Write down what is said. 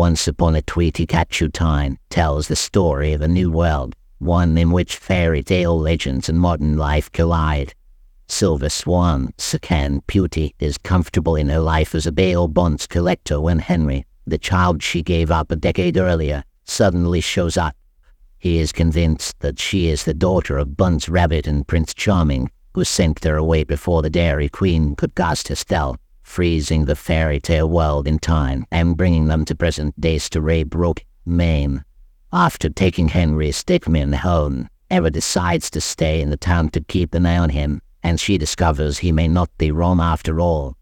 Once Upon a Tweety Catchu Time tells the story of a new world, one in which fairy tale legends and modern life collide. Silver Swan, Sakan Beauty, is comfortable in her life as a bail bonds collector when Henry, the child she gave up a decade earlier, suddenly shows up. He is convinced that she is the daughter of Buns Rabbit and Prince Charming, who sent her away before the Dairy Queen could cast her spell, freezing the fairy tale world in time and bringing them to present-day Storybrooke, Maine. After taking Henry Stickmin home, Eva decides to stay in the town to keep an eye on him, and she discovers he may not be wrong after all.